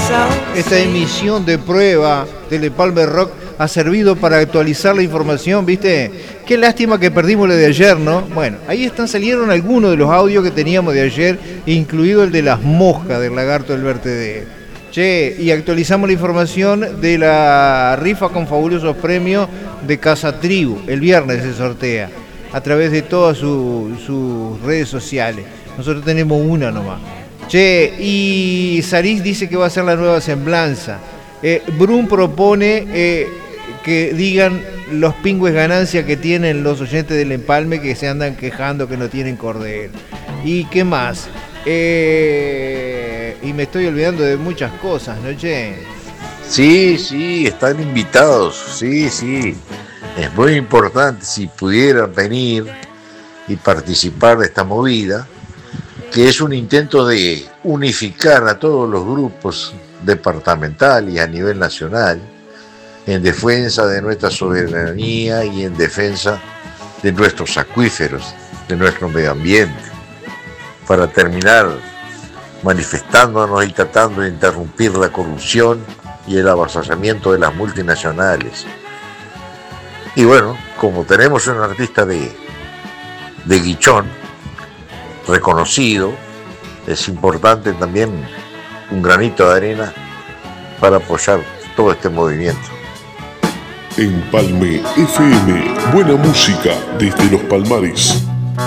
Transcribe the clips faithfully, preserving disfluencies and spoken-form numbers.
Esta emisión de prueba Telepalme Rock ha servido para actualizar la información, ¿viste? Qué lástima que perdimos la de ayer, ¿no? Bueno, ahí están, salieron algunos de los audios que teníamos de ayer, incluido el de las moscas del lagarto del vertedero. Che, y actualizamos la información de la rifa con fabulosos premios de Casa Tribu. El viernes se sortea a través de todas su, sus redes sociales. Nosotros tenemos una nomás. Che, y Sarís dice que va a ser la nueva semblanza. Eh, Brun propone eh, que digan los pingües ganancias que tienen los oyentes del Empalme, que se andan quejando que no tienen cordero. ¿Y qué más? Eh, y me estoy olvidando de muchas cosas, ¿no, che? Sí, sí, están invitados, sí, sí. Es muy importante si pudieran venir y participar de esta movida, que es un intento de unificar a todos los grupos departamentales y a nivel nacional en defensa de nuestra soberanía y en defensa de nuestros acuíferos, de nuestro medio ambiente, para terminar manifestándonos y tratando de interrumpir la corrupción y el avasallamiento de las multinacionales. Y bueno, como tenemos un artista de, de Guichón reconocido, es importante también un granito de arena para apoyar todo este movimiento. Empalme F M, buena música desde los Palmares.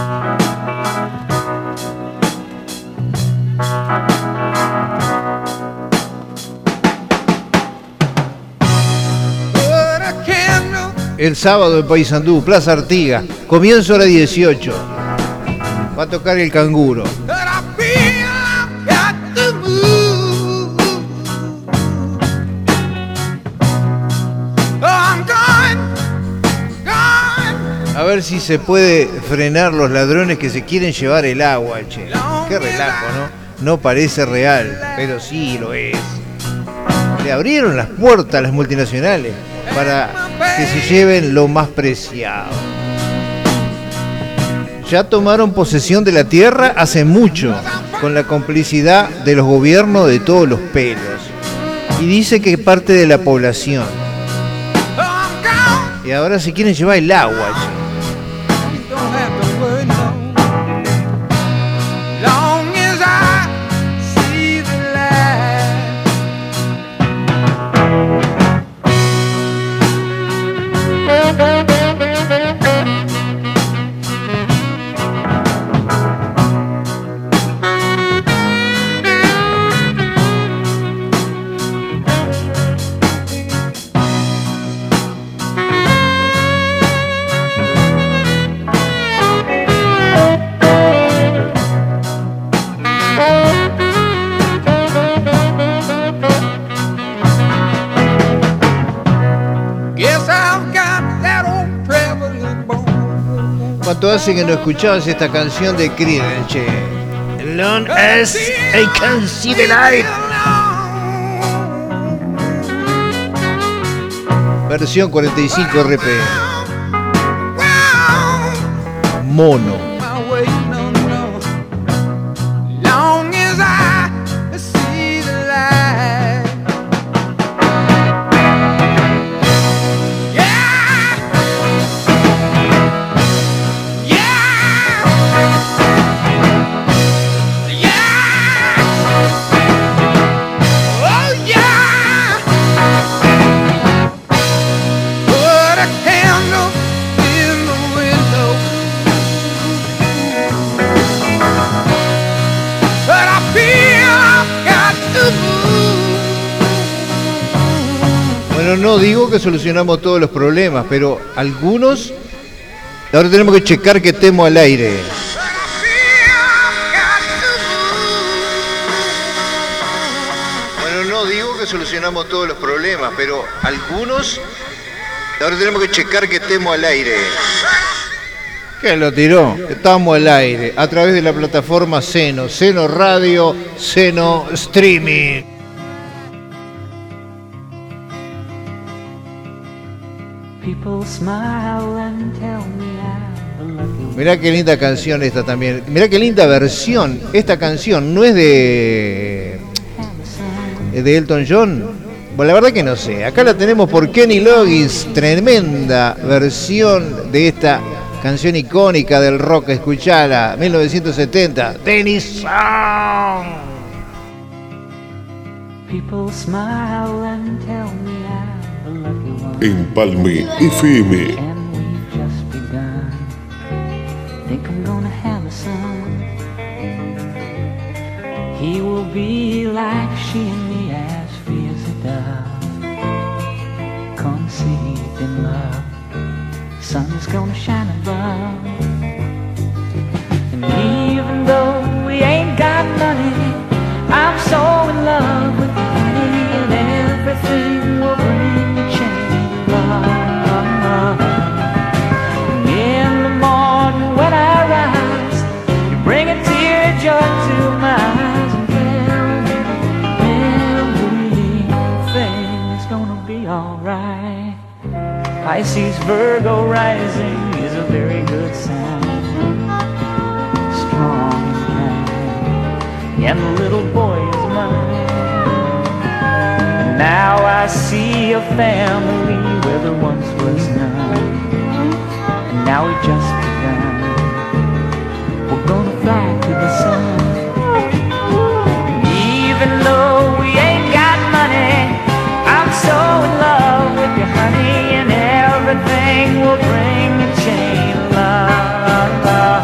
El sábado en Paysandú, Plaza Artigas, comienzo a las dieciocho. Va a tocar el Canguro. A ver si se puede frenar los ladrones que se quieren llevar el agua, che. Qué relajo, ¿no? No parece real, pero sí lo es. Le abrieron las puertas a las multinacionales para que se lleven lo más preciado. Ya tomaron posesión de la tierra hace mucho, con la complicidad de los gobiernos de todos los pelos. Y dice que parte de la población. Y ahora se quieren llevar el agua, che. ¿Cuánto hace que no escuchabas esta canción de Creedence? Long as I can see the light. Versión cuarenta y cinco R P M. Mono. No digo que solucionamos todos los problemas, pero algunos ahora tenemos que checar que estemos al aire. Bueno, no digo que solucionamos todos los problemas, pero algunos ahora tenemos que checar que estemos al aire. ¿Qué lo tiró? Estamos al aire a través de la plataforma Seno, Seno Radio, Seno Streaming. Mirá qué linda canción esta también. Mirá qué linda versión. Esta canción no es de de Elton John? Bueno, la verdad que no sé. Acá la tenemos por Kenny Loggins, tremenda versión de esta canción icónica del rock. Escuchala, mil novecientos setenta, Tennis Song. People smile and tell me I'm the lucky one. Empalme F M. And we've just begun. Think I'm gonna have a son. He will be like she and me, as free as a dove, conceived in love. Sun is gonna shine above. And even though we ain't got money, I'm so in love with you, honey, and everything will bring a change of love. And in the morning when I rise, you bring a tear of joy to my eyes and tell me everything's gonna be alright. Pisces, Virgo rising is a very good sign, strong and kind, and the little boy is mine. And now I see a family where there once was none, and now we just begun. We're gonna fly to the sun. And even though we ain't got money, I'm so in love with you, honey, and everything will bring a chain of love.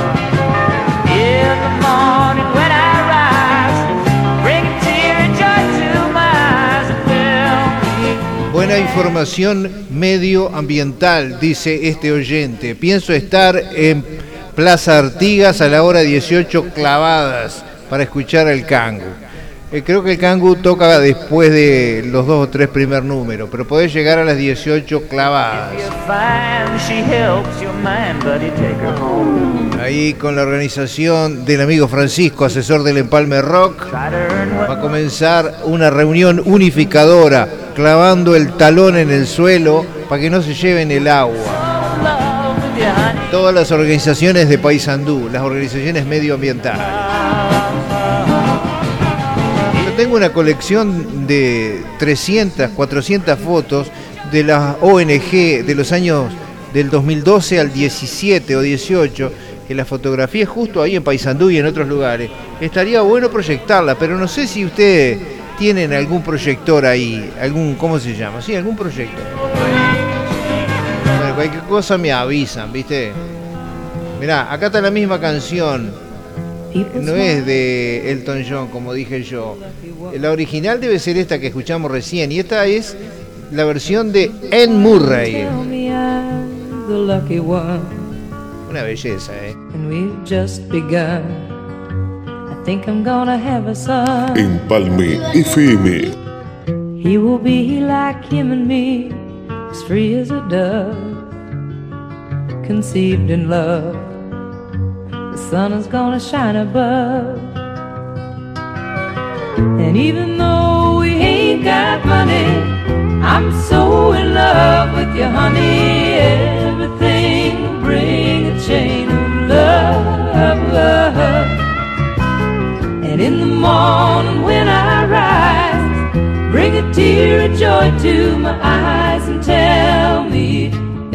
In the morning when I rise, bring a tear of joy to my eyes and tell me. Buena información medioambiental, dice este oyente. Pienso estar en Plaza Artigas a la hora dieciocho clavadas para escuchar al Cangu. Eh, creo que el Cangu toca después de los dos o tres primer números, pero podés llegar a las dieciocho clavadas. Ahí con la organización del amigo Francisco, asesor del Empalme Rock, va a comenzar una reunión unificadora, clavando el talón en el suelo para que no se lleven el agua. Todas las organizaciones de Paysandú, las organizaciones medioambientales. Tengo una colección de trescientas, cuatrocientas fotos de las O N G de los años del dos mil doce al diecisiete o dieciocho, que la fotografié justo ahí en Paysandú y en otros lugares. Estaría bueno proyectarla, pero no sé si ustedes tienen algún proyector ahí, algún, ¿cómo se llama? Sí, algún proyector. Bueno, cualquier cosa me avisan, ¿viste? Mirá, acá está la misma canción. No es de Elton John, como dije yo. La original debe ser esta que escuchamos recién, y esta es la versión de Ed Murray. Una belleza, ¿eh? Empalme F M. He will be like him and me, as free as a dove, conceived in love. The sun is gonna shine above. And even though we ain't got money, I'm so in love with you, honey. Everything will bring a chain of love, love. And in the morning when I rise, bring a tear of joy to my eyes and tell me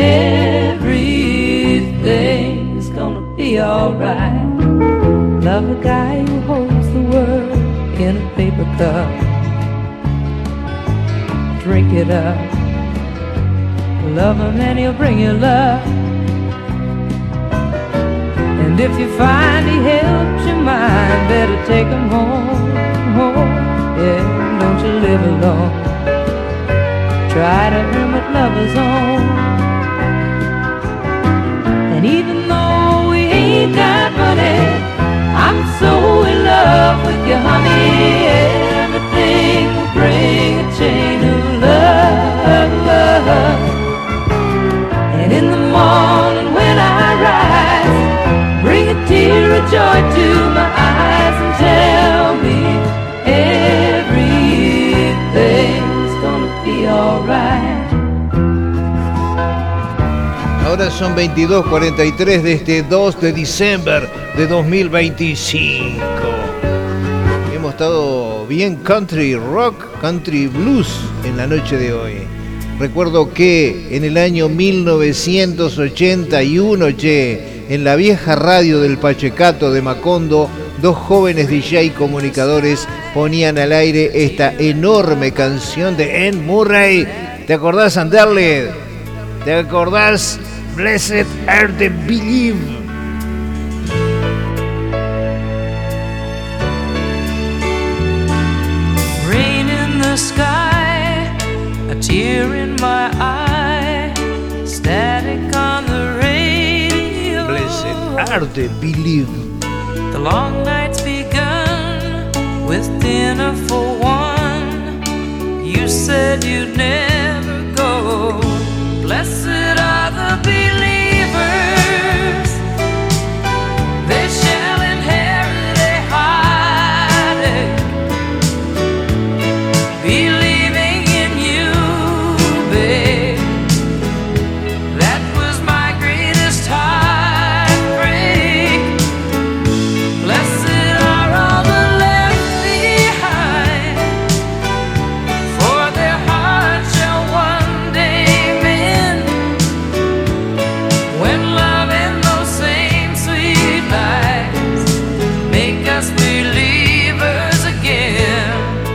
everything's gonna be alright. Love a guy who holds the world in a paper cup. Drink it up. Love him and he'll bring you love. And if you find he helps your mind, better take him home, home. Yeah, don't you live alone. Try to earn what lovers own. And even though we ain't got money, I'm so in love with you, honey. Everything will bring a chain of love, love. And in the morning when I rise, bring a tear of joy to my eyes and tell me everything's gonna be alright. Ahora son veintidós cuarenta y tres de este dos de diciembre de dos mil veinticinco. Hemos todo bien country rock, country blues en la noche de hoy. Recuerdo que en el año mil novecientos ochenta y uno, che, en la vieja radio del Pachecato de Macondo, dos jóvenes D J comunicadores ponían al aire esta enorme canción de Ed Murray. ¿Te acordás, Anderle? ¿Te acordás? Blessed are the believe. Rain in the sky, a tear in my eye, static on the radio. Blessed are the believe. The long night's begun with dinner for one. You said you'd never go. Blessed are the believers, they shall inherit a heartache. Believing in you, babe, that was my greatest heartbreak. Blessed are all the left behind, for their hearts shall one day mend. When love and those same sweet lies make us believers again.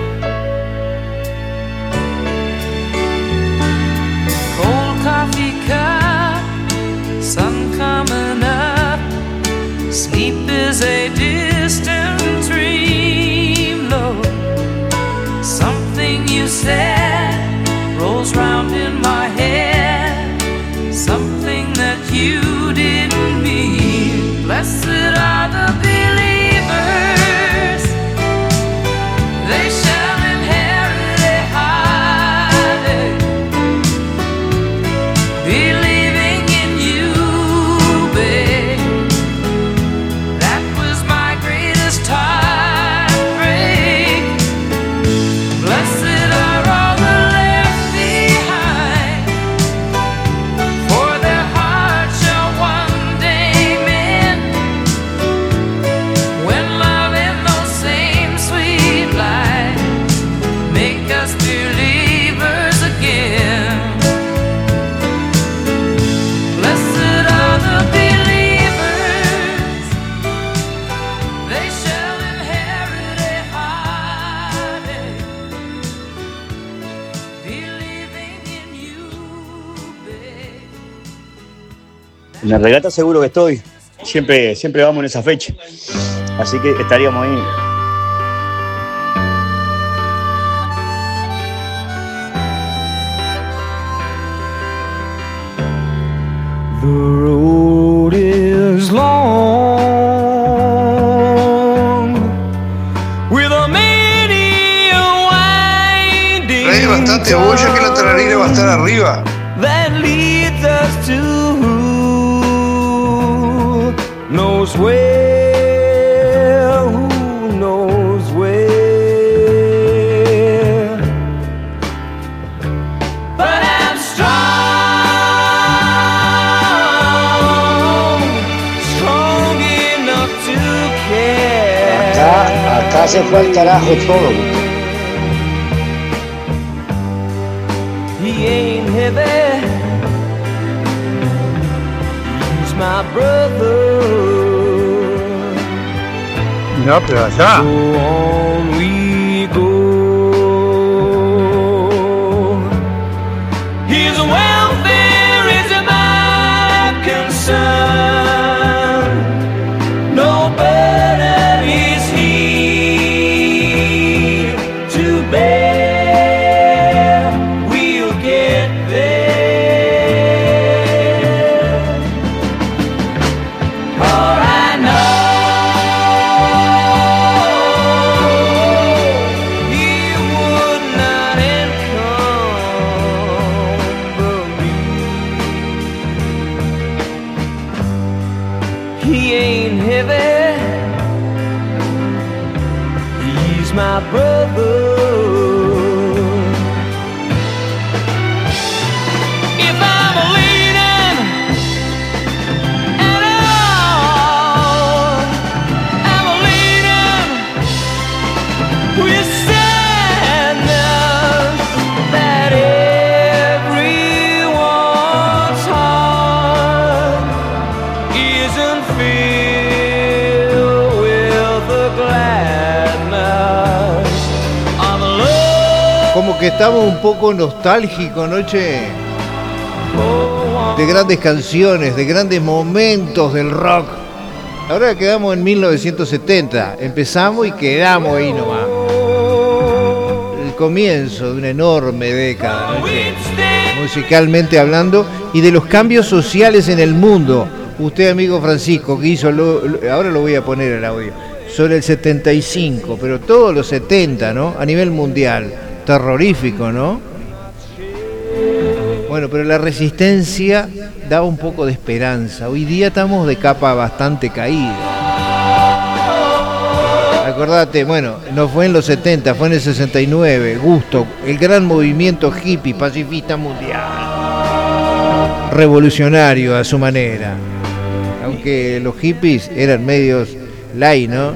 Cold coffee cup, sun coming up, sleep is a distant dream, Lord. Something you said rolls round in my head, something that you didn't mean. Blessed are the believers, they shall inherit a heartache. Believing in you, babe, that was my greatest heartbreak. Blessed are all the left behind, for their hearts shall one day mend. When love and those same sweet lies make us believers again. Blessed are the believers, they shall inherit a heartache. Believing in you, babe. En la regata seguro que estoy. Siempre, siempre vamos en esa fecha. Así que estaríamos ahí. The road is long with a many winding Hay bastante boya que la tararira va a estar arriba. that leads us to who knows where, who knows where. But I'm strong, strong enough to care. Acá, acá se fue al carajo todo. He ain't heavy, he's my brother. No, pero allá. So on we go. His welfare is my concern. No burden is he to bear. We'll get there. For I know he would not encumber me. He ain't heavy, he's my brother. If I'm leaning at all, I'm leaning como que estamos un poco nostálgicos, ¿no, che? De grandes canciones, de grandes momentos del rock. Ahora quedamos en mil novecientos setenta. Empezamos y quedamos ahí nomás. El comienzo de una enorme década, ¿no, che? Musicalmente hablando, y de los cambios sociales en el mundo. Usted, amigo Francisco, que hizo, lo, lo, ahora lo voy a poner el audio, sobre el setenta y cinco, pero todos los setenta, ¿no? A nivel mundial. Terrorífico, ¿no? Bueno, pero la resistencia da un poco de esperanza. Hoy día estamos de capa bastante caída. Acordate, bueno, no fue en los setenta, fue en el sesenta y nueve, Gusto, el gran movimiento hippie, pacifista mundial. Revolucionario a su manera. Aunque los hippies eran medios light, ¿no?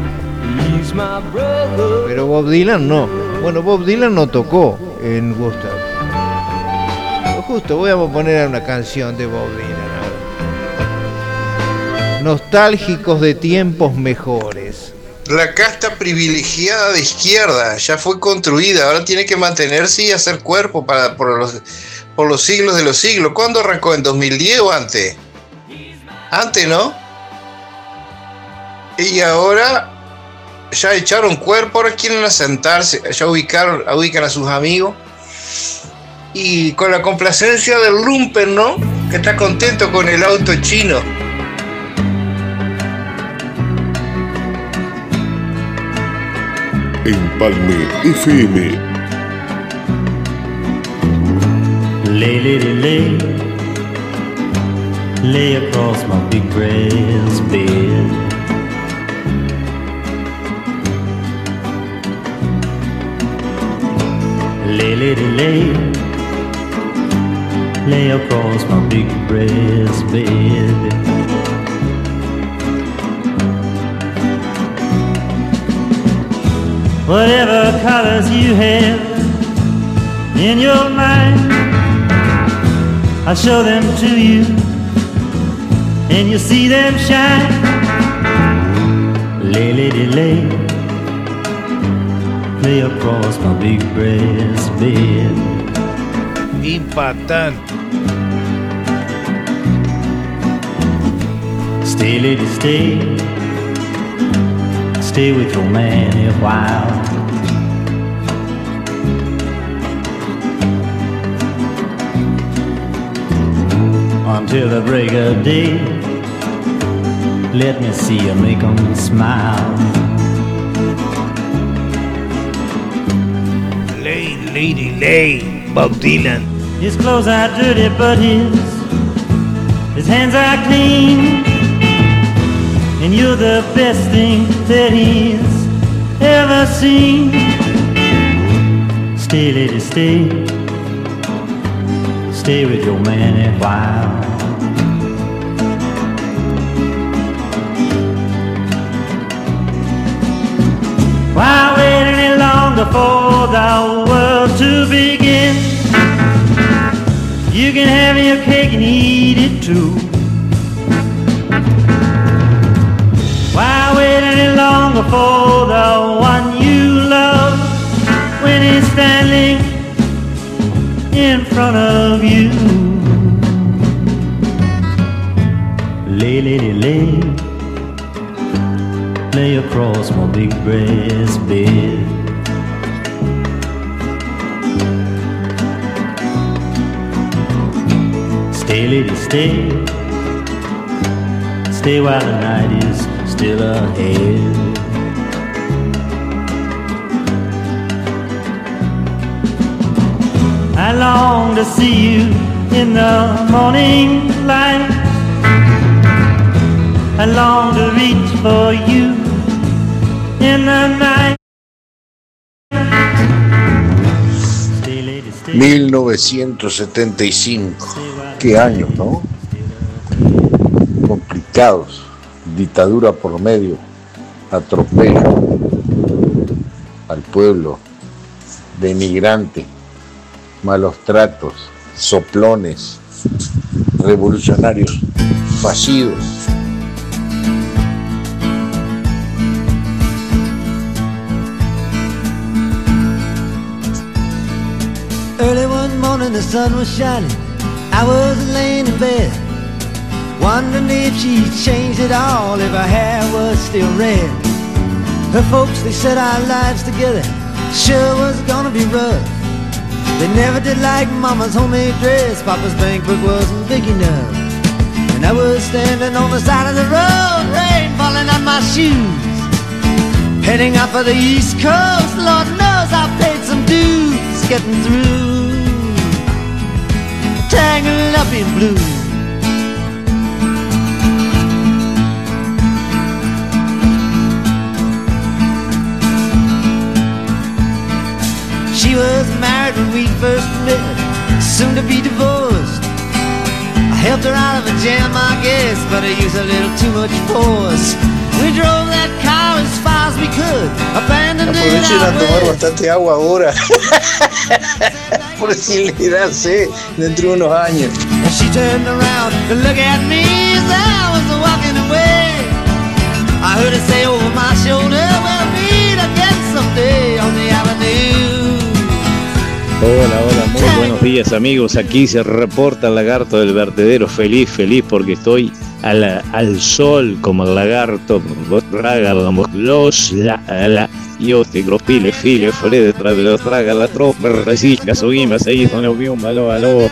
Pero Bob Dylan no. Bueno, Bob Dylan no tocó en Gusto. Justo voy a poner una canción de Bob Dylan ahora. Nostálgicos de tiempos mejores. La casta privilegiada de izquierda ya fue construida, ahora tiene que mantenerse y hacer cuerpo para, por, los, por los siglos de los siglos. ¿Cuándo arrancó? ¿En dos mil diez o antes? Antes, ¿no? Y ahora ya echaron cuerpo, ahora quieren asentarse, ya ubicaron, ubican a sus amigos. Y con la complacencia del lumpen, ¿no? Que está contento con el auto chino. Empalme F M. Lay, lay, lay, lay across my big brass bed. Lay, lay, lay, lay across my big brass bed. Whatever colors you have in your mind, I'll show them to you, and you'll see them shine. Lay, lady, lay, lay across my big brass bed. Impactante. Stay, lady, stay, stay with your man a while. Until the break of day, let me see you make 'em smile. Lay, lady, lay, Bob Dylan. His clothes are dirty, but his his hands are clean, and you're the best thing that he's ever seen. Stay, lady, stay, stay with your man a while. Why wait any longer for the world to begin? You can have your cake and eat it too. Why wait any longer for the one you love when he's standing in front of you? Lay, lady, lay, lay across my big brass bed. Stay, lady, stay, stay while the night is still ahead. I long to see you in the morning light. I long to reach for you in the night. Stay, lady, stay. mil novecientos setenta y cinco. Qué años, ¿no? Complicados. Dictadura por medio. Atropello al pueblo. Denigrante. Malos tratos. Soplones. Revolucionarios fallidos. when the sun was shining, I was laying in bed, wondering if she'd changed at all, if her hair was still red. Her folks, they said our lives together sure was gonna be rough. They never did like Mama's homemade dress, Papa's bank book wasn't big enough. And I was standing on the side of the road, rain falling on my shoes, heading out for the East Coast. Lord knows I paid some dues getting through, tangled up in blue. She was married when we first met, soon to be divorced. I helped her out of a jam, I guess, but I used a little too much force. We drove that car as far as we could, abandoned it Aprovechen a out tomar west. bastante agua ahora. Por si le da sed dentro de unos años. And she turned around to look at me as I was walking away. I heard her say over my shoulder, we'll meet again someday on the avenue. Hola, hola, muy buenos días amigos, aquí se reporta el lagarto del vertedero, feliz, feliz porque estoy al, al sol como el lagarto, traga los, la, la, yo te gropile, file, fole detrás de los traga la tropa, resisca, subimos, ahí son los bios, aló, aló.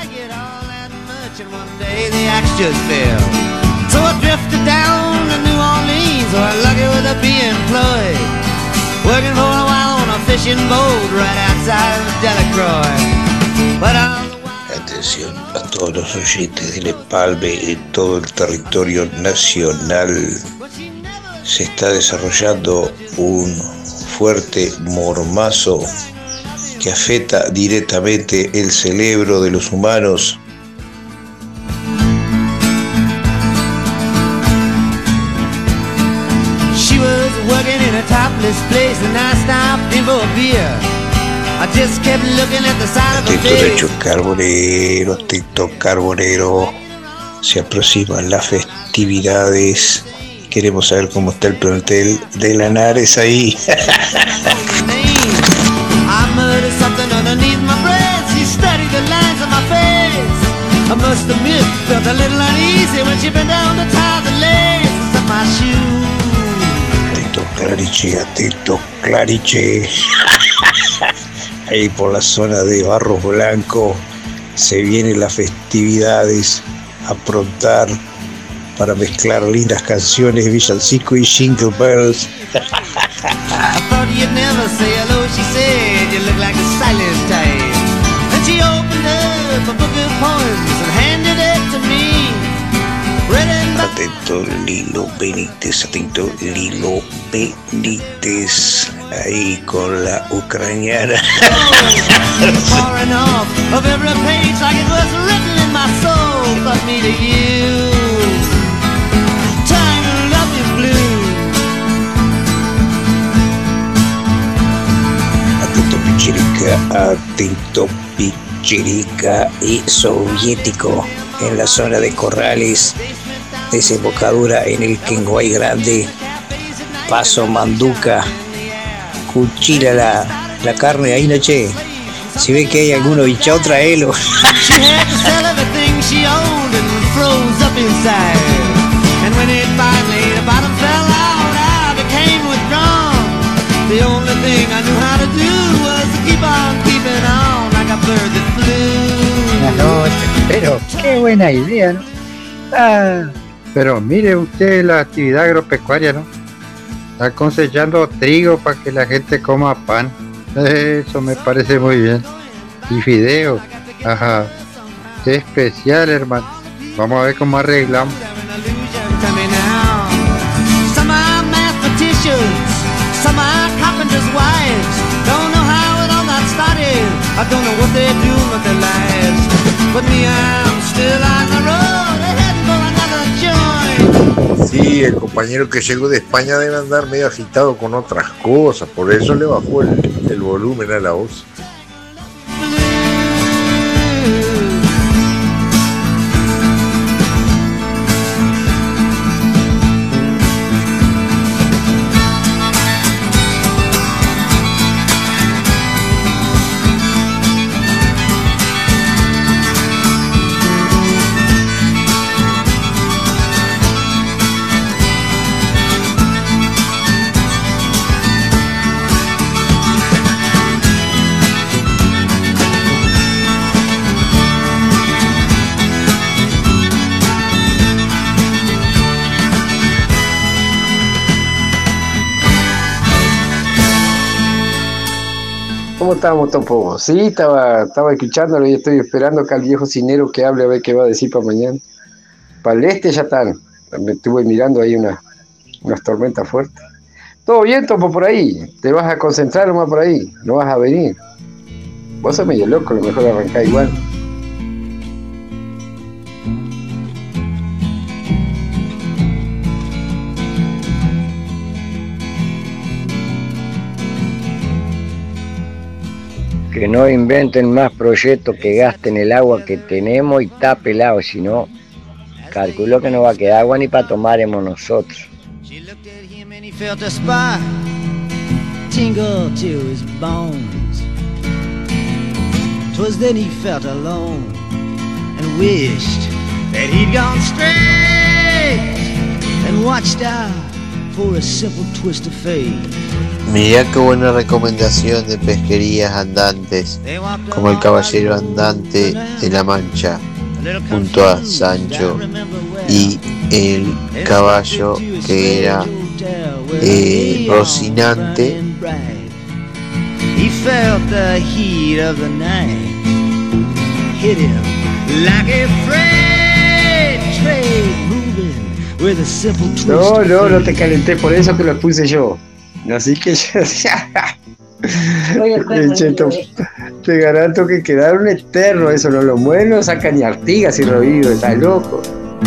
So I drifted down to New Orleans, where I'm lucky with a be employed, working for a while on a fishing boat right outside of Delacroix. But I'm Atención a todos los oyentes del Espalme en todo el territorio nacional. Se está desarrollando un fuerte mormazo que afecta directamente el cerebro de los humanos. She was working in a topless place and I stopped in for a beer. I just kept looking at the side of her Atento face. Nacho Carbonero, atento Carbonero. Se aproximan las festividades. Queremos saber cómo está el plantel de Lanares ahí. I murdered something underneath my breath. She studied the lines of my face. I must admit, felt a little uneasy when she bent down to tie the laces of my shoes. Atento Clariche, atento Clariche. Ahí por la zona de Barros Blanco se vienen las festividades a aprontar para mezclar lindas canciones de villancico y Jingle Bells. I thought you'd never say hello, she said. You look like a silent type. And she opened up a book of poems and handed it to me. Read it by Atento Lilo Benítez, atento Lilo Benítez. Ahí con la ucraniana. pouring off of every page like it was written in my soul. But me to you, tangled up in blue. Atento Pichirica, atento Pichirica y soviético en la zona de Corrales, desembocadura en el Kenguay Grande, Paso Manduca. Cuchila la, la carne ahí, noche. Si ve que hay alguno bichado, traelo. She had to sell everything she owned and froze up inside. And when it finally the bottom fell out, I became withdrawn. The only thing I knew how to do was to keep on keeping on like a bird that flew. Buenas noches, pero qué buena idea, ¿no? Ah, pero mire usted la actividad agropecuaria, ¿no? Está cosechando trigo para que la gente coma pan. Eso me parece muy bien. Y fideo, ajá. Qué especial, hermano. Vamos a ver cómo arreglamos. Some are mathematicians, some are carpenters' wives. Don't know how it all got started. I don't know what they're doing with their lives. But me, I'm still on the road, heading for another joint. Sí, el compañero que llegó de España debe andar medio agitado con otras cosas, por eso le bajó el, el volumen a la voz. ¿Cómo estamos, Topo? Sí, estaba, estaba escuchándolo y estoy esperando acá al viejo cinero que hable a ver qué va a decir para mañana. Para el este ya están. Me estuve mirando ahí una, unas tormentas fuertes. Todo bien, Topo, por ahí. Te vas a concentrar nomás por ahí. No vas a venir. Vos sos medio loco, a lo mejor arrancá igual. Que no inventen más proyectos que gasten el agua que tenemos y está pelado, si no, calculo que no va a quedar agua ni para tomaremos nosotros. She looked at him and he felt a spark tingle to his bones. 'Twas then he felt alone and wished that he'd gone straight and watched out for a simple twist of fate. Mirá qué buena recomendación de pesquerías andantes, como el Caballero Andante de la Mancha, junto a Sancho y el caballo que era eh, Rocinante. He felt the heat of the night hit him like a freight train moving with a simple twist. No, no, no te calenté, por eso te lo puse yo. Así que yo Cheto, te garanto que quedaron eternos eso, no lo mueven, sacan ni Artigas y Rodrigo, está loco.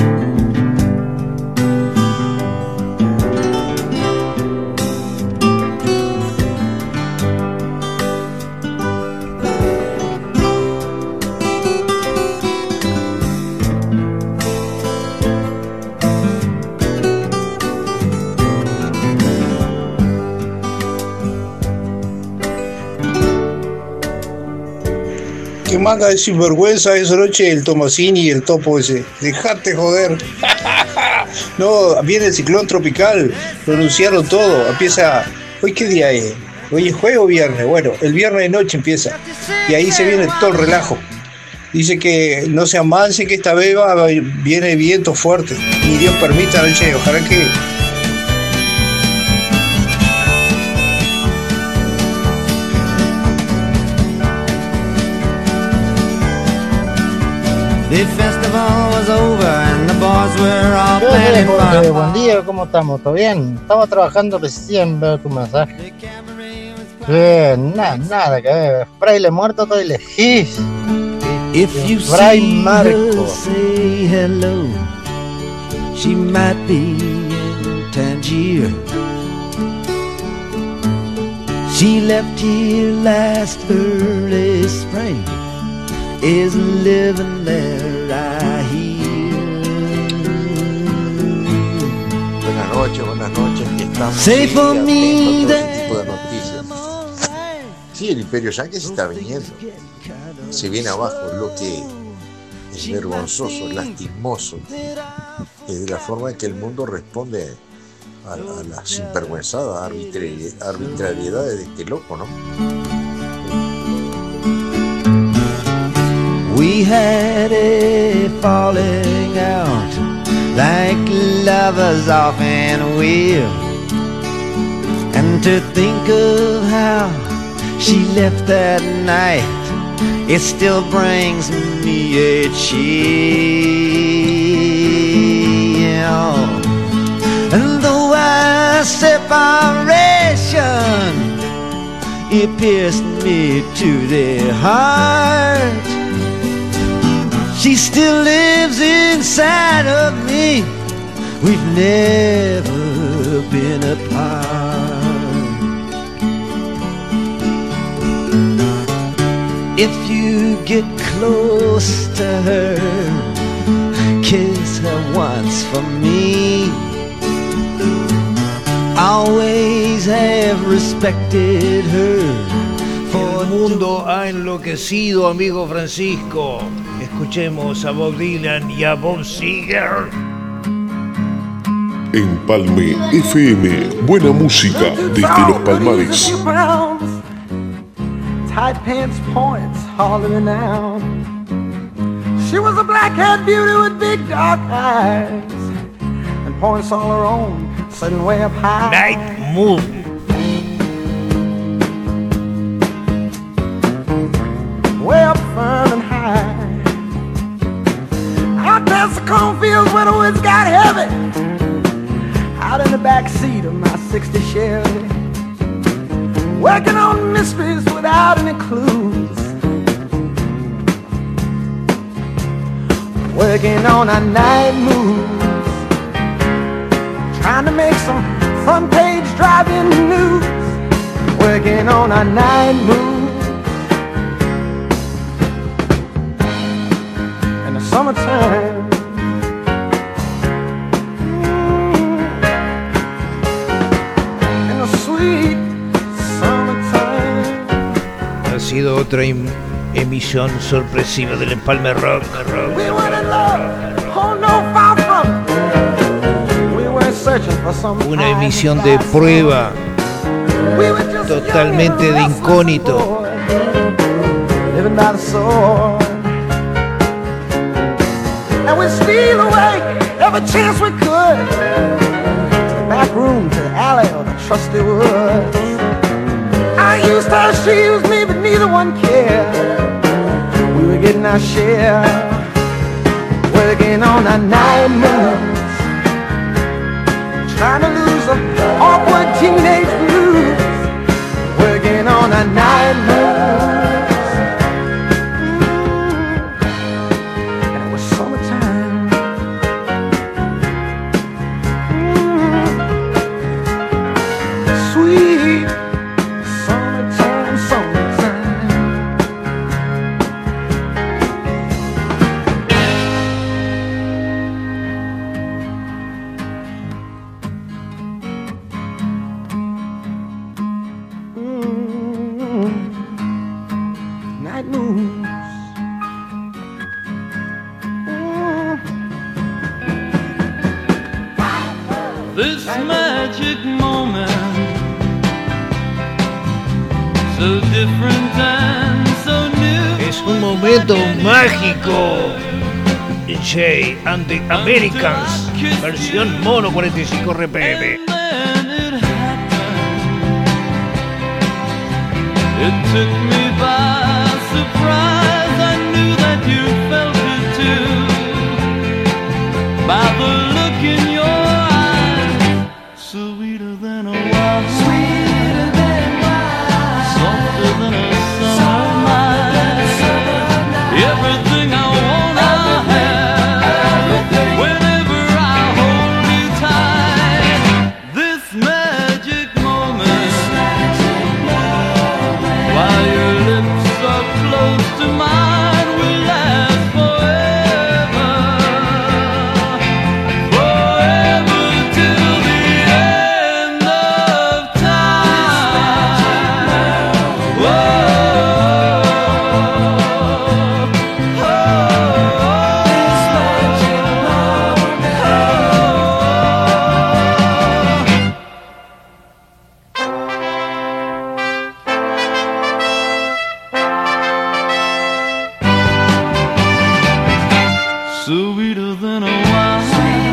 Qué manga de sinvergüenza esa noche el Tomasini y el Topo ese. Dejate joder. No, viene el ciclón tropical. Lo anunciaron todo. Empieza. ¿Hoy qué día es? ¿Hoy es jueves o viernes? Bueno, el viernes de noche empieza. Y ahí se viene todo el relajo. Dice que no se amancen, que esta vez va, viene viento fuerte. Ni Dios permita, noche. Ojalá que. The festival was over and the boys were all Hola, planning Jorge, fun. buen día, ¿cómo estamos? ¿Todo bien? Estaba trabajando recién, veo tu mensaje. Bien, nada, nada que ver. Fraile muerto, estoy elegís. If you Fray see Marco. her, say hello. She might be in Tangier. She left here last early spring. Is living there, I hear. Buenas noches, buenas noches. Aquí estamos. Say Sí, for me atentos a todo ese tipo de noticias. Sí, el Imperio Yankee se está viniendo. Se viene abajo, lo que es vergonzoso, lastimoso. Es de la forma en que el mundo responde a, a las sinvergüenzadas arbitrari- arbitrariedades de este loco, ¿no? We had a falling out like lovers often will. And to think of how she left that night, it still brings me a chill. And though our separation, it pierced me to the heart, she still lives inside of me. We've never been apart. If you get close to her, kiss her once for me. Always have respected her. El mundo ha enloquecido, amigo Francisco. Escuchemos a Bob Dylan y a Bob Seger. Empalme F M, buena música desde los Palmares. Tight pants points, all renowned. She was a black-haired beauty with big dark eyes and points all her own, sitting way up high. Night Moon. backseat of my sixty Chevy, working on mysteries without any clues, working on our night moves, trying to make some front page driving news, working on our night moves in the summertime. In the sweet summertime. Ha sido otra em- emisión sorpresiva del Empalme Rock. rock. We were in love, oh no, far from it. We were searching for some Una emisión de prueba, totalmente de incógnito. living by the sword, and we steal away every chance we could, to the back room, to the alley, or the trusty woods. I used her, she used me, but neither one cared. We were getting our share, working on our night moves, trying to lose the awkward teenage blues, working on our night moves. Mm. And it was summertime. Mm. Sweet summertime, summertime. Night moves. Mm. This magic moment, so different and so new. Es un momento mágico. Jay and the Americans, versión mono cuarenta y cinco R P M. It took me by surprise. I knew that you felt it too, by the look in your eyes, sweeter than a wild, sweeter than wine, softer than a summer night. Everything I want, I have. Whenever I hold you tight, this magic moment. While your lips are close to mine, will last forever, forever till the end of time. Whoa, sweeter than a wine,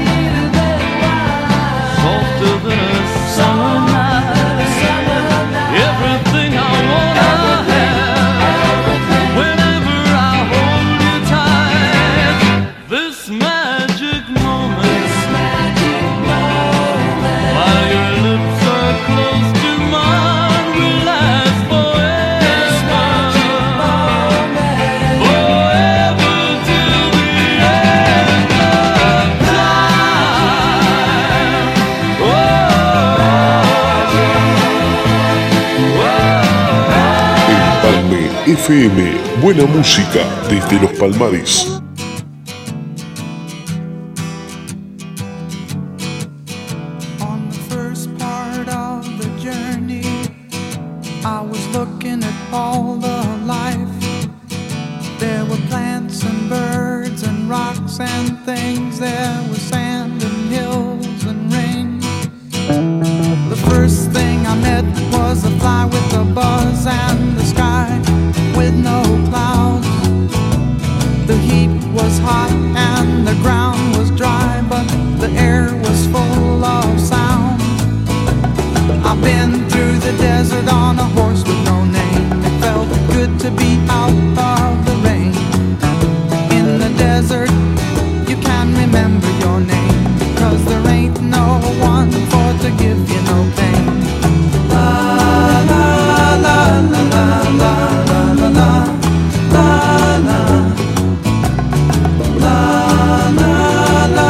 softer than a summer night. Everything I want, I have. Whenever I hold you tight, this magic moment. While your lips are close to mine, will last forever, forever till the end of time. Empalme F M, buena música desde los Palmares. On the first part of the journey, I was looking at all the life. There were plants and birds and rocks and things. There was sand and hills and rain. The first thing I met was a fly with a buzz and the sky with no clouds. The heat was hot and the ground was dry, but the air was full of sound. I've been through the desert on a horse with no name. It felt good to be out of the rain. In the desert, you can remember your name, 'cause there ain't no one for to give no pain. La la la la la la la la la la la la la la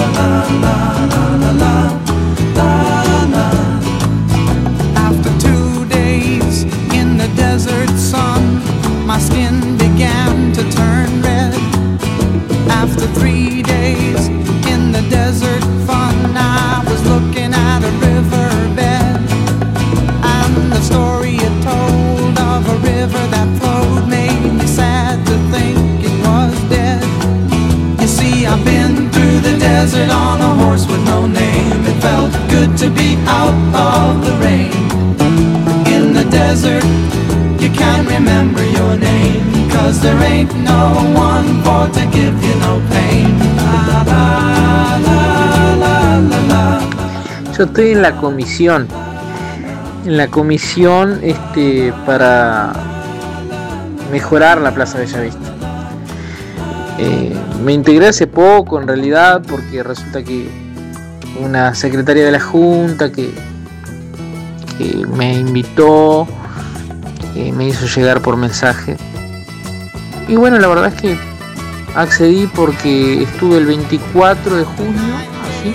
la la la. After two days in the desert sun, my skin began to turn red. After three days in the desert fun, I was looking at a riverbed, and the story it told of a river that flowed made me sad to think it was dead. You see, I've been through the desert on a horse with no name. It felt good to be out of the rain. In the desert, you can't remember your name, 'cause there ain't no one for to give you no pain. La, la, la, la, la, la. Yo estoy en la comisión, en la comisión este, para mejorar la Plaza Bellavista. Eh, me integré hace poco en realidad, porque resulta que una secretaria de la Junta que, que me invitó, que me hizo llegar por mensaje. Y bueno, la verdad es que accedí porque estuve el veinticuatro de junio, así.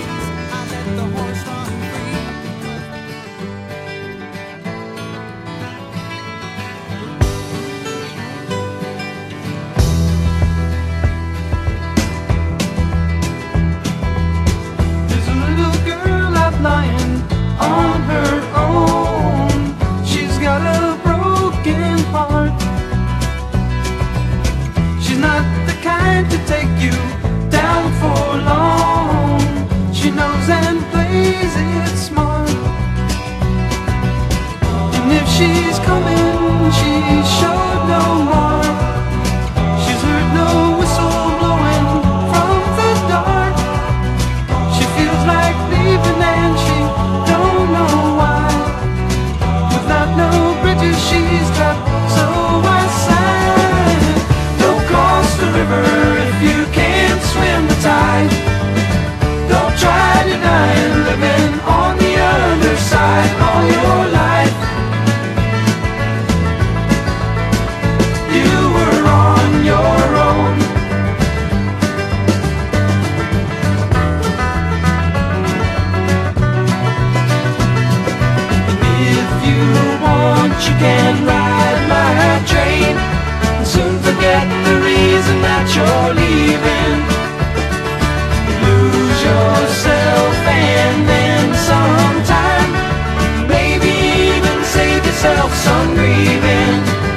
There's a little girl out lying on her own. She's got a broken heart. She's not the kind to take you down for long. She knows and plays it smart. And if she's coming, she showed no heart. She's heard no whistle blowing from the dark. She feels like leaving and she don't know why. Without no bridges, she's trapped, so I sigh. Don't cross the river if you can't swim the tide. Don't try denying living on the other side all your life. You were on your own. If you want, you can ride my train and soon forget the reason that you're leaving. Lose yourself and then sometime, maybe even save yourself some grieving.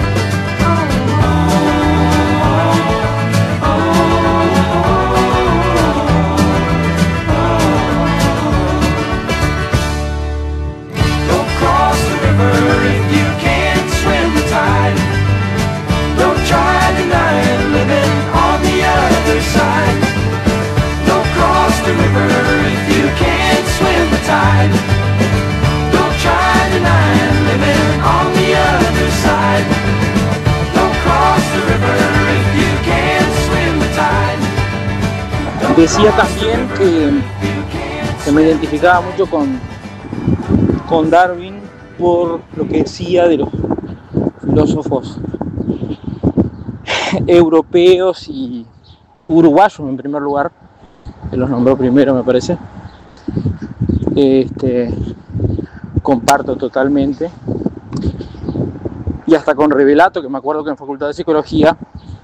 Don't cross the river if you can't swim the tide. Don't try denying living on the other side. Don't cross the river if you can't swim the tide. Don't try denying living on the other side. Don't cross the river if you can't swim the tide. Decía también que, que me identificaba mucho con, con Darwin por lo que decía de los filósofos europeos y uruguayos en primer lugar, que los nombró primero me parece. Este, comparto totalmente. Y hasta con Revelato, que me acuerdo que en Facultad de Psicología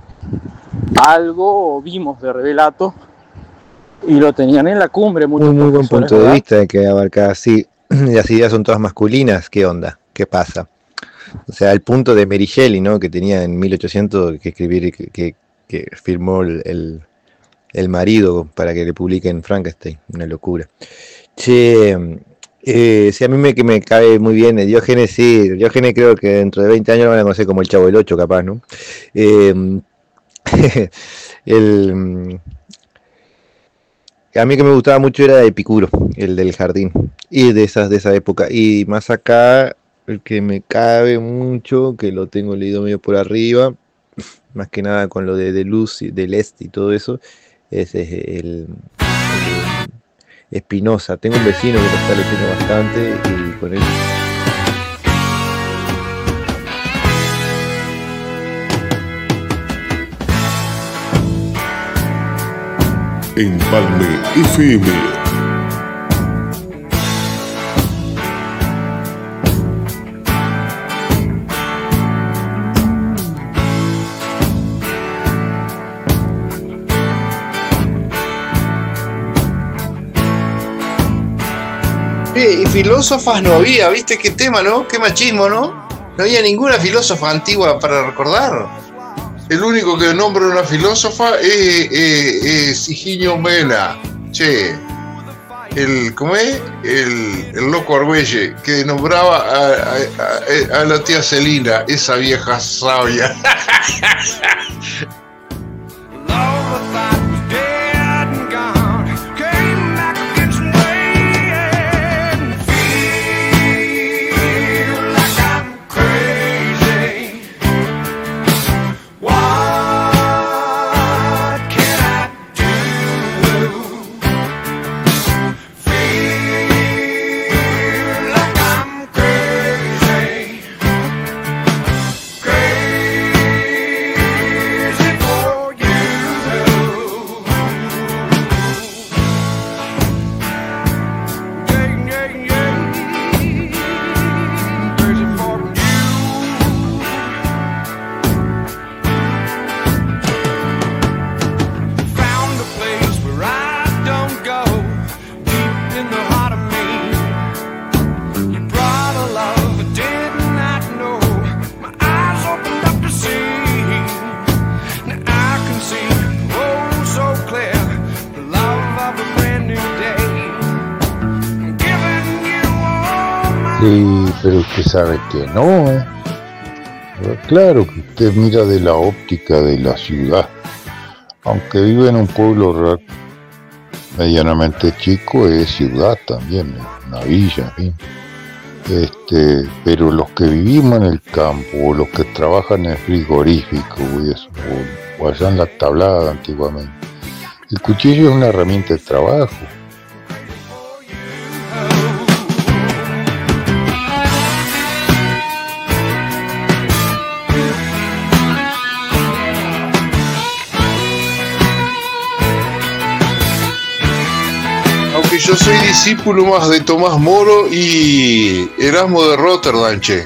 algo vimos de Revelato y lo tenían en la cumbre. Muy, muy buen punto de vista que abarca así. Las ideas son todas masculinas, ¿qué onda? ¿Qué pasa? O sea, el punto de Mary Shelley, ¿no? Que tenía en mil ochocientos que escribir, que, que, que firmó el, el, el marido para que le publiquen Frankenstein, una locura. Che, eh, sí, a mí me, que me cae muy bien Diógenes, sí, Diógenes creo que dentro de veinte años lo van a conocer como el Chavo del Ocho, capaz, ¿no? Eh, el... A mí que me gustaba mucho era Epicuro, el del jardín, y de esas de esa época. Y más acá, el que me cabe mucho, que lo tengo leído medio por arriba, más que nada con lo de Deleuze, Deleuze y todo eso, ese es el, el, Espinosa. Tengo un vecino que lo está leyendo bastante y con él. Empalme F M. Y filósofas no había, ¿viste qué tema, no? Qué machismo, ¿no? No había ninguna filósofa antigua para recordar. El único que nombra una filósofa es, es, es Higinio Mena. Che, el, ¿cómo es? El, el loco Argüelle, que nombraba a, a, a, a la tía Celina, esa vieja sabia. Sí, pero usted sabe que no, ¿eh? Claro que usted mira de la óptica de la ciudad. Aunque vive en un pueblo medianamente chico, es ciudad también, una villa, ¿sí? Este, pero los que vivimos en el campo, o los que trabajan en el frigorífico, y eso, o, o allá en la tablada antiguamente, el cuchillo es una herramienta de trabajo. Aunque yo soy discípulo más de Tomás Moro y Erasmo de Rotterdam, che.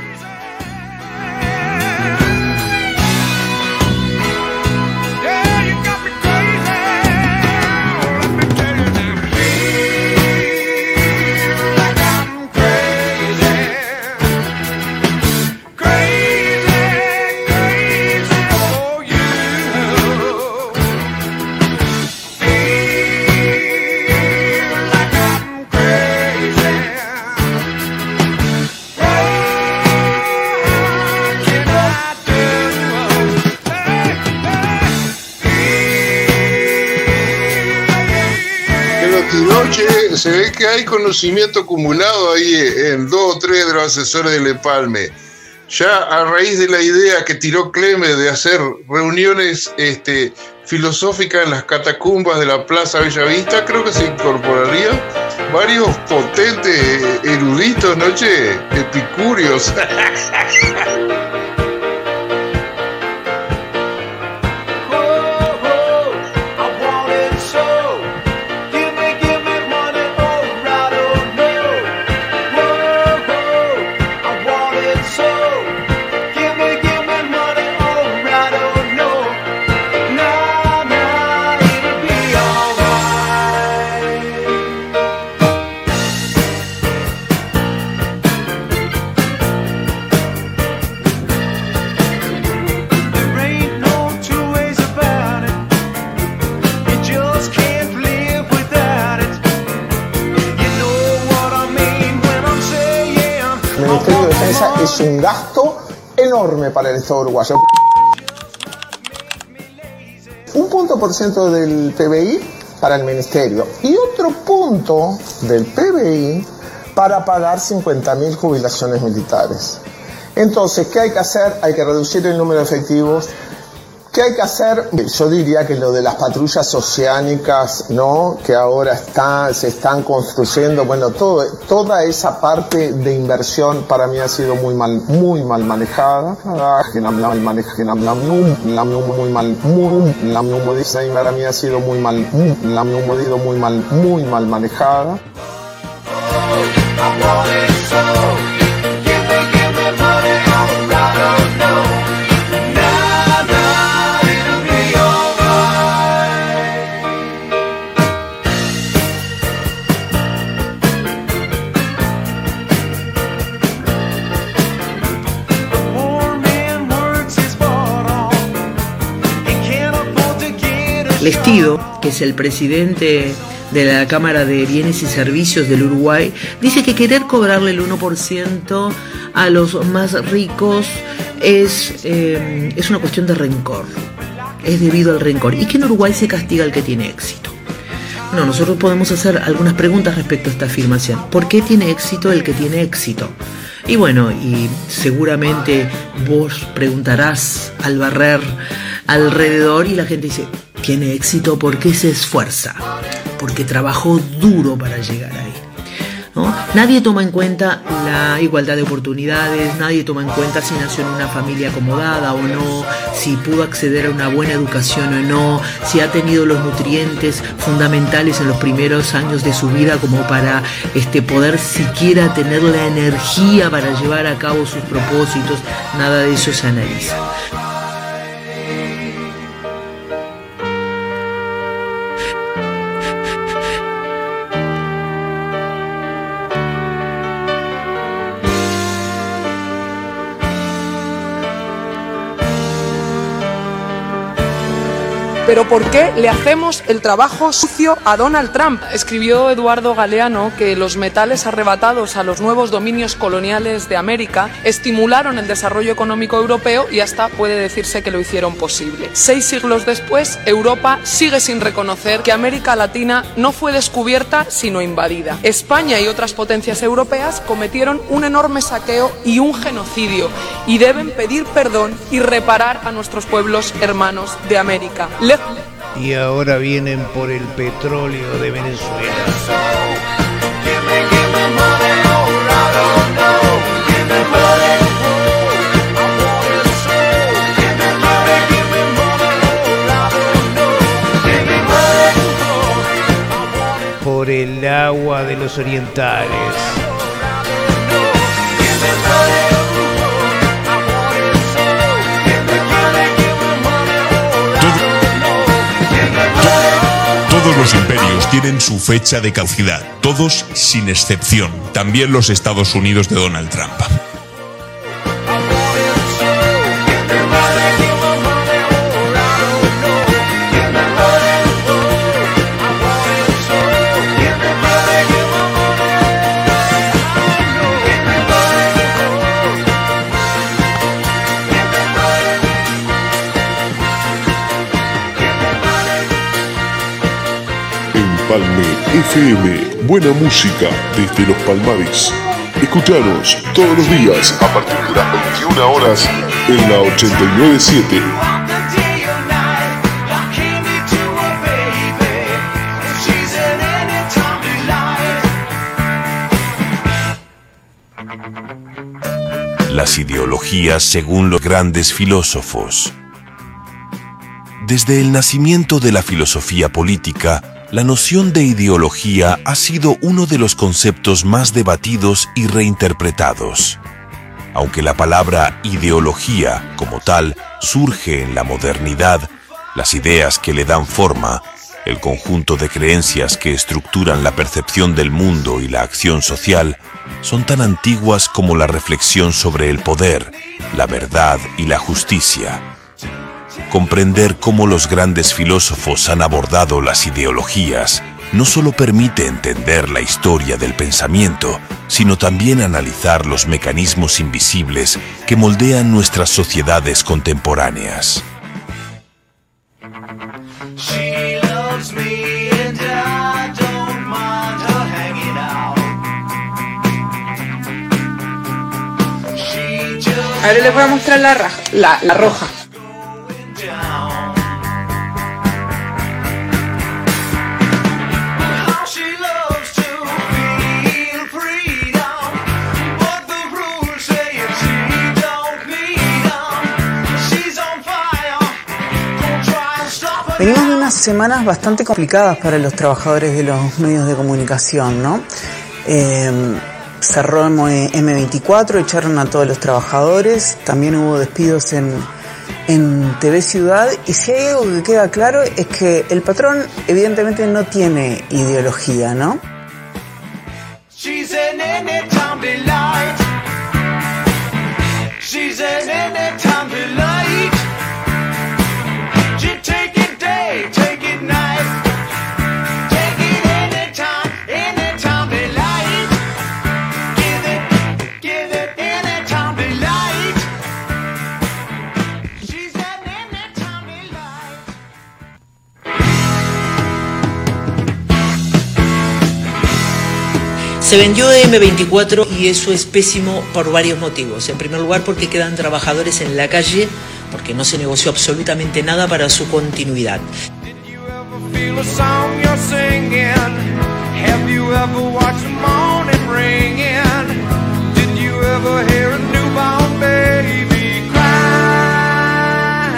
Se ve que hay conocimiento acumulado ahí en dos o tres de los asesores del Empalme. Ya a raíz de la idea que tiró Cleme de hacer reuniones este, filosóficas en las catacumbas de la Plaza Bellavista, creo que se incorporarían varios potentes eruditos, ¿no, che? Epicúreos. Es un gasto enorme para el Estado uruguayo. Un punto por ciento del P B I para el Ministerio y otro punto del P B I para pagar cincuenta mil jubilaciones militares. Entonces, ¿qué hay que hacer? Hay que reducir el número de efectivos ¿Qué hay que hacer? Yo diría que lo de las patrullas oceánicas, ¿no? Que ahora está, se están construyendo, bueno, todo, toda esa parte de inversión para mí ha sido muy mal, muy mal manejada. Que la mal maneja, que la muy mal, muy, la para mí ha sido muy mal, la muy mal, muy mal manejada. Lestido, que es el presidente de la Cámara de Bienes y Servicios del Uruguay, dice que querer cobrarle el uno por ciento a los más ricos es, eh, es una cuestión de rencor, es debido al rencor, y que en Uruguay se castiga al que tiene éxito. Bueno, nosotros podemos hacer algunas preguntas respecto a esta afirmación. ¿Por qué tiene éxito el que tiene éxito? Y bueno, y seguramente vos preguntarás al barrer alrededor y la gente dice, tiene éxito porque se esfuerza, porque trabajó duro para llegar ahí, ¿no? Nadie toma en cuenta la igualdad de oportunidades, nadie toma en cuenta si nació en una familia acomodada o no, si pudo acceder a una buena educación o no, si ha tenido los nutrientes fundamentales en los primeros años de su vida como para este, poder siquiera tener la energía para llevar a cabo sus propósitos. Nada de eso se analiza. Pero ¿por qué le hacemos el trabajo sucio a Donald Trump? Escribió Eduardo Galeano que los metales arrebatados a los nuevos dominios coloniales de América estimularon el desarrollo económico europeo y hasta puede decirse que lo hicieron posible. Seis siglos después, Europa sigue sin reconocer que América Latina no fue descubierta sino invadida. España y otras potencias europeas cometieron un enorme saqueo y un genocidio y deben pedir perdón y reparar a nuestros pueblos hermanos de América. Le Y ahora vienen por el petróleo de Venezuela. Por el agua de los orientales. Todos los imperios tienen su fecha de caducidad, todos sin excepción, también los Estados Unidos de Donald Trump. Palme F M, buena música desde los Palmares. Escuchanos todos los días a partir de las veintiuna horas en la ochenta y nueve punto siete. Las ideologías según los grandes filósofos. Desde el nacimiento de la filosofía política, la noción de ideología ha sido uno de los conceptos más debatidos y reinterpretados. Aunque la palabra ideología, como tal, surge en la modernidad, las ideas que le dan forma, el conjunto de creencias que estructuran la percepción del mundo y la acción social, son tan antiguas como la reflexión sobre el poder, la verdad y la justicia. Comprender cómo los grandes filósofos han abordado las ideologías no solo permite entender la historia del pensamiento, sino también analizar los mecanismos invisibles que moldean nuestras sociedades contemporáneas. Ahora les voy a mostrar la, raja, la, la roja. Venimos de unas semanas bastante complicadas para los trabajadores de los medios de comunicación, ¿no? Eh, cerró eme veinticuatro, echaron a todos los trabajadores, también hubo despidos en, en T V Ciudad, y si hay algo que queda claro es que el patrón evidentemente no tiene ideología, ¿no? She's an anytime delight. She's an anytime delight. She take it day, take it night. Take it anytime, anytime delight. Give it, give it anytime delight. She's an anytime delight. Se vendió eme veinticuatro y eso es pésimo por varios motivos. En primer lugar, porque quedan trabajadores en la calle, porque no se negoció absolutamente nada para su continuidad. Feel a song you're singing. Have you ever watched the morning ringing? Did you ever hear a newborn baby cry?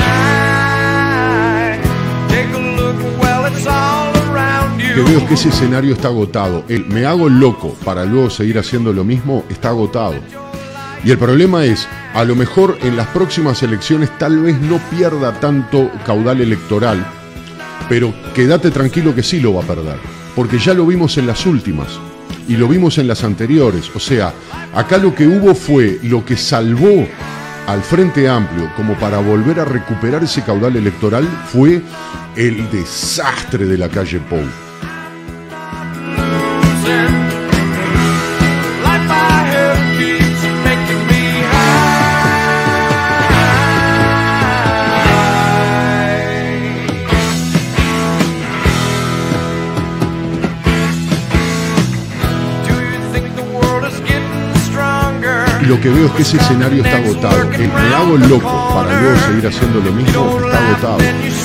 Take a look, well, it's all around you. Que veo que ese escenario está agotado. El me hago loco para luego seguir haciendo lo mismo está agotado. Y el problema es, a lo mejor en las próximas elecciones tal vez no pierda tanto caudal electoral, pero quédate tranquilo que sí lo va a perder, porque ya lo vimos en las últimas y lo vimos en las anteriores. O sea, acá lo que hubo fue lo que salvó al Frente Amplio como para volver a recuperar ese caudal electoral fue el desastre de la calle Pou. Y lo que veo es que ese escenario está agotado. El me hago loco para luego seguir haciendo lo mismo está agotado.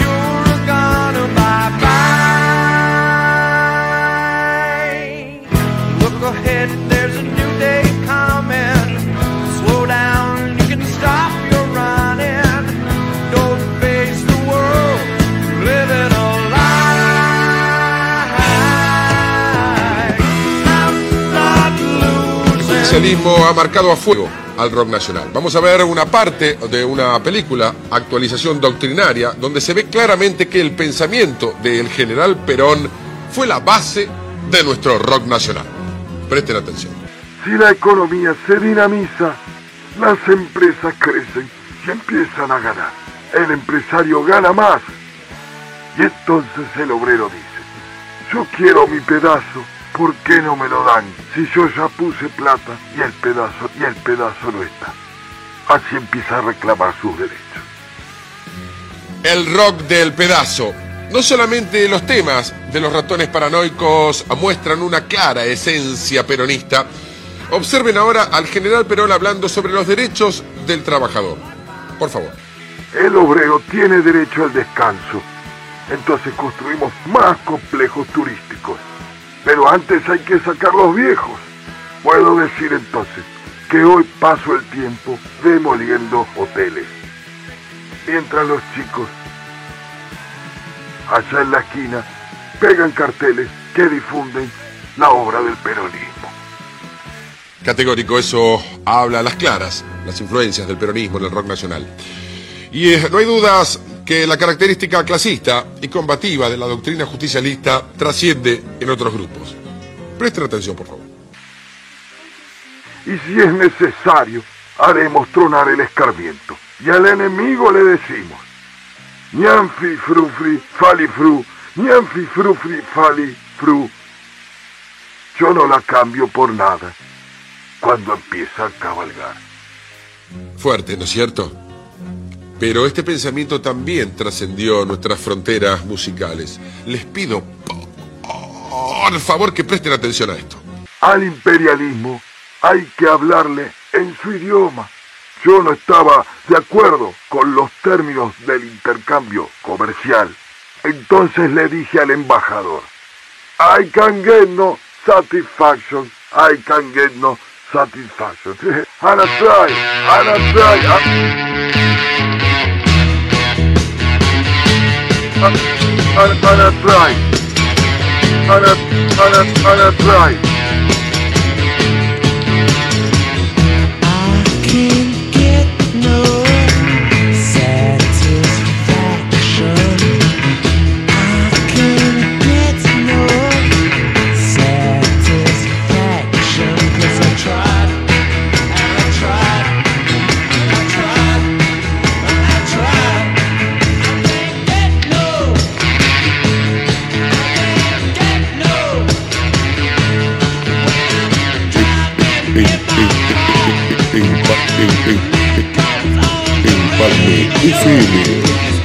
El socialismo ha marcado a fuego al rock nacional. Vamos a ver una parte de una película, Actualización Doctrinaria, donde se ve claramente que el pensamiento del general Perón fue la base de nuestro rock nacional. Presten atención. Si la economía se dinamiza, las empresas crecen y empiezan a ganar. El empresario gana más. Y entonces el obrero dice, yo quiero mi pedazo. ¿Por qué no me lo dan? Si yo ya puse plata y el pedazo y el pedazo no está. Así empieza a reclamar sus derechos. El rock del pedazo. No solamente los temas de los ratones paranoicos muestran una clara esencia peronista. Observen ahora al general Perón hablando sobre los derechos del trabajador. Por favor. El obrero tiene derecho al descanso. Entonces construimos más complejos turísticos. Pero antes hay que sacar los viejos. Puedo decir entonces que hoy paso el tiempo demoliendo hoteles. Mientras los chicos, allá en la esquina, pegan carteles que difunden la obra del peronismo. Categórico, eso habla a las claras, las influencias del peronismo en el rock nacional. Y eh, no hay dudas que la característica clasista y combativa de la doctrina justicialista trasciende en otros grupos. Presten atención, por favor. Y si es necesario, haremos tronar el escarmiento. Y al enemigo le decimos, ñanfi frufri fali fru, ñanfi frufri fali fru. Yo no la cambio por nada cuando empieza a cabalgar. Fuerte, ¿no es cierto? Pero este pensamiento también trascendió nuestras fronteras musicales. Les pido, por favor, que presten atención a esto. Al imperialismo hay que hablarle en su idioma. Yo no estaba de acuerdo con los términos del intercambio comercial. Entonces le dije al embajador, I can get no satisfaction, I can get no satisfaction. And I try, and I try. And... Ana, Ana Try. Ana, Ana, Ana Try. Empalme F M.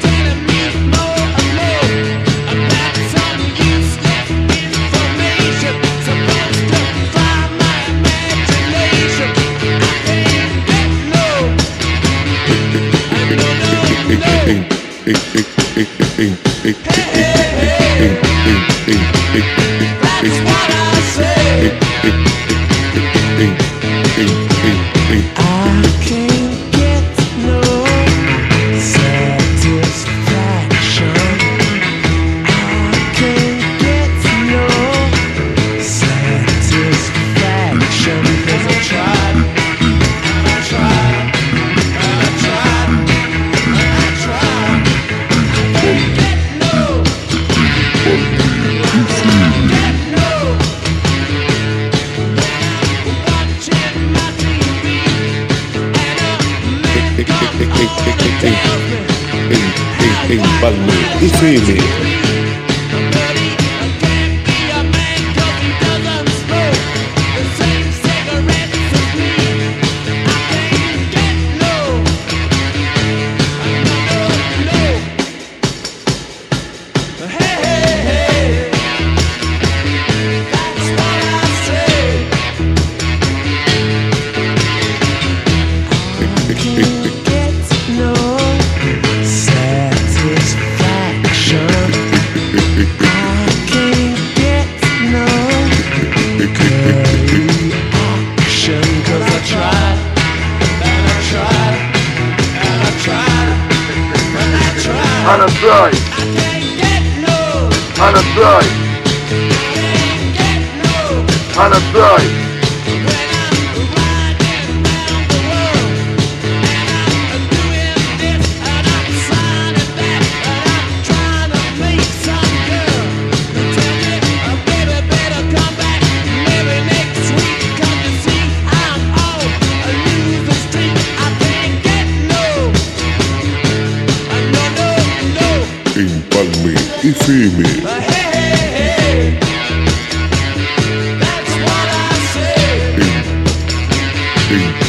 Empalme F M. Ana Try. Ana Try. Ana Try. Empalme F M. En, en,